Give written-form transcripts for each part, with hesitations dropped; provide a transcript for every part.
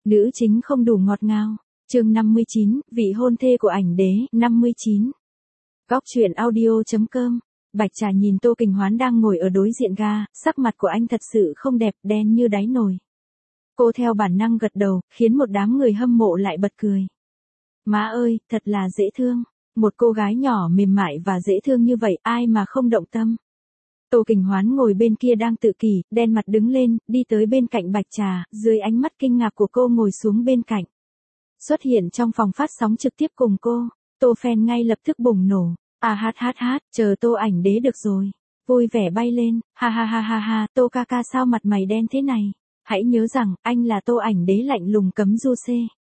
Nữ chính không đủ ngọt ngào. Chương 59, vị hôn thê của ảnh đế, 59. Góc truyện audio.com. Bạch Trà nhìn Tô Kình Hoán đang ngồi ở đối diện ga, sắc mặt của anh thật sự không đẹp, đen như đáy nồi. Cô theo bản năng gật đầu, khiến một đám người hâm mộ lại bật cười. Má ơi, thật là dễ thương. Một cô gái nhỏ mềm mại và dễ thương như vậy, ai mà không động tâm. Tô Kình Hoán ngồi bên kia đang tự kỷ, đen mặt đứng lên, đi tới bên cạnh Bạch Trà, dưới ánh mắt kinh ngạc của cô ngồi xuống bên cạnh. Xuất hiện trong phòng phát sóng trực tiếp cùng cô, Tô fan ngay lập tức bùng nổ. Chờ Tô ảnh đế được rồi. Vui vẻ bay lên, ha, Tô ca ca sao mặt mày đen thế này? Hãy nhớ rằng, anh là Tô ảnh đế lạnh lùng cấm du xê.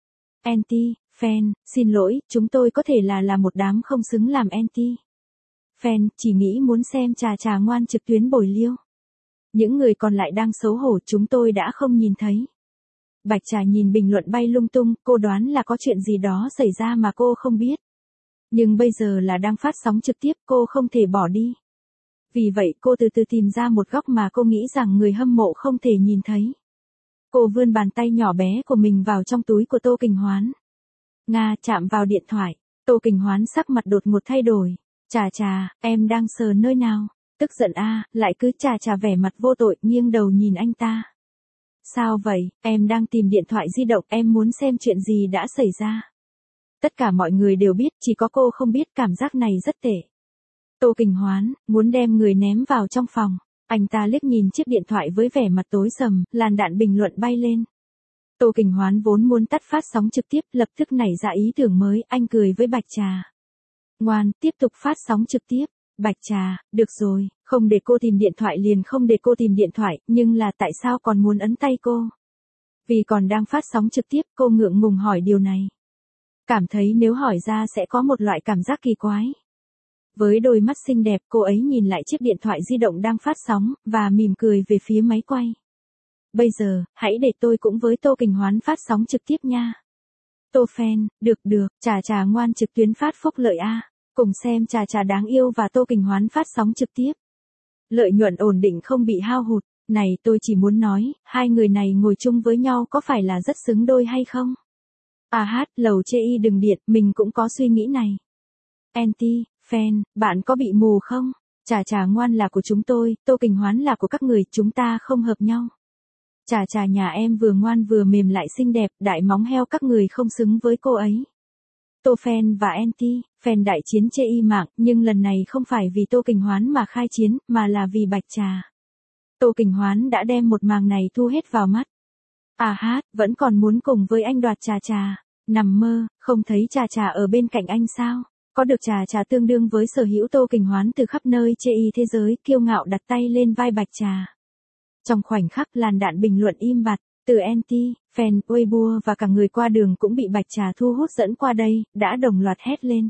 Anti, fan, xin lỗi, chúng tôi có thể là một đám không xứng làm anti. Fan, chỉ nghĩ muốn xem Trà ngoan trực tuyến bồi liêu. Những người còn lại đang xấu hổ chúng tôi đã không nhìn thấy. Bạch Trà nhìn bình luận bay lung tung, cô đoán là có chuyện gì đó xảy ra mà cô không biết. Nhưng bây giờ là đang phát sóng trực tiếp, cô không thể bỏ đi. Vì vậy cô từ từ tìm ra một góc mà cô nghĩ rằng người hâm mộ không thể nhìn thấy. Cô vươn bàn tay nhỏ bé của mình vào trong túi của Tô Kình Hoán. Chạm vào điện thoại. Tô Kình Hoán sắc mặt đột ngột thay đổi. Trà, em đang sờ nơi nào? Tức giận lại cứ Trà vẻ mặt vô tội nghiêng đầu nhìn anh ta. Sao vậy, em đang tìm điện thoại di động, em muốn xem chuyện gì đã xảy ra. Tất cả mọi người đều biết, chỉ có cô không biết, cảm giác này rất tệ. Tô Kình Hoán, muốn đem người ném vào trong phòng. Anh ta liếc nhìn chiếc điện thoại với vẻ mặt tối sầm, làn đạn bình luận bay lên. Tô Kình Hoán vốn muốn tắt phát sóng trực tiếp, lập tức nảy ra ý tưởng mới, anh cười với Bạch Trà. Ngoan, tiếp tục phát sóng trực tiếp. Bạch Trà, được rồi, không để cô tìm điện thoại liền không để cô tìm điện thoại, nhưng là tại sao còn muốn ấn tay cô? Vì còn đang phát sóng trực tiếp, cô ngượng ngùng hỏi điều này. Cảm thấy nếu hỏi ra sẽ có một loại cảm giác kỳ quái. Với đôi mắt xinh đẹp, cô ấy nhìn lại chiếc điện thoại di động đang phát sóng, và mỉm cười về phía máy quay. Bây giờ, hãy để tôi cũng với Tô Kình Hoán phát sóng trực tiếp nha. Tô fan, được, Trà ngoan trực tuyến phát phúc lợi Cùng xem Trà đáng yêu và Tô Kình Hoán phát sóng trực tiếp. Lợi nhuận ổn định không bị hao hụt. Này tôi chỉ muốn nói, hai người này ngồi chung với nhau có phải là rất xứng đôi hay không? Lầu chê y đừng điện, mình cũng có suy nghĩ này. Anti, fan, bạn có bị mù không? Trà ngoan là của chúng tôi, Tô Kình Hoán là của các người, chúng ta không hợp nhau. Trà nhà em vừa ngoan vừa mềm lại xinh đẹp, đại móng heo các người không xứng với cô ấy. Tô fan và anti, fan đại chiến chê y mạng, nhưng lần này không phải vì Tô Kình Hoán mà khai chiến, mà là vì Bạch Trà. Tô Kình Hoán đã đem một màng này thu hết vào mắt. Vẫn còn muốn cùng với anh đoạt Trà. Nằm mơ, không thấy Trà ở bên cạnh anh sao? Có được Trà tương đương với sở hữu Tô Kình Hoán từ khắp nơi chê y thế giới, kiêu ngạo đặt tay lên vai Bạch Trà. Trong khoảnh khắc làn đạn bình luận im bặt, từ anti, fan, Weibo và cả người qua đường cũng bị Bạch Trà thu hút dẫn qua đây, đã đồng loạt hét lên.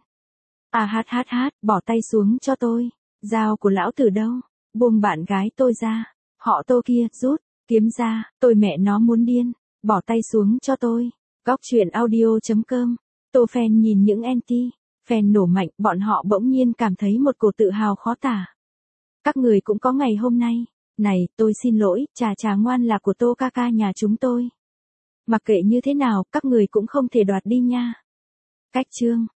Bỏ tay xuống cho tôi. Dao của lão tử đâu? Buông bạn gái tôi ra. Họ Tô kia, rút, kiếm ra, tôi mẹ nó muốn điên. Bỏ tay xuống cho tôi. Góc truyện audio.com. Tô fan nhìn những anti, fan nổ mạnh, bọn họ bỗng nhiên cảm thấy một cổ tự hào khó tả. Các người cũng có ngày hôm nay. Này, tôi xin lỗi, Trà ngoan là của Tô ca ca nhà chúng tôi. Mặc kệ như thế nào, các người cũng không thể đoạt đi nha. Cách chương.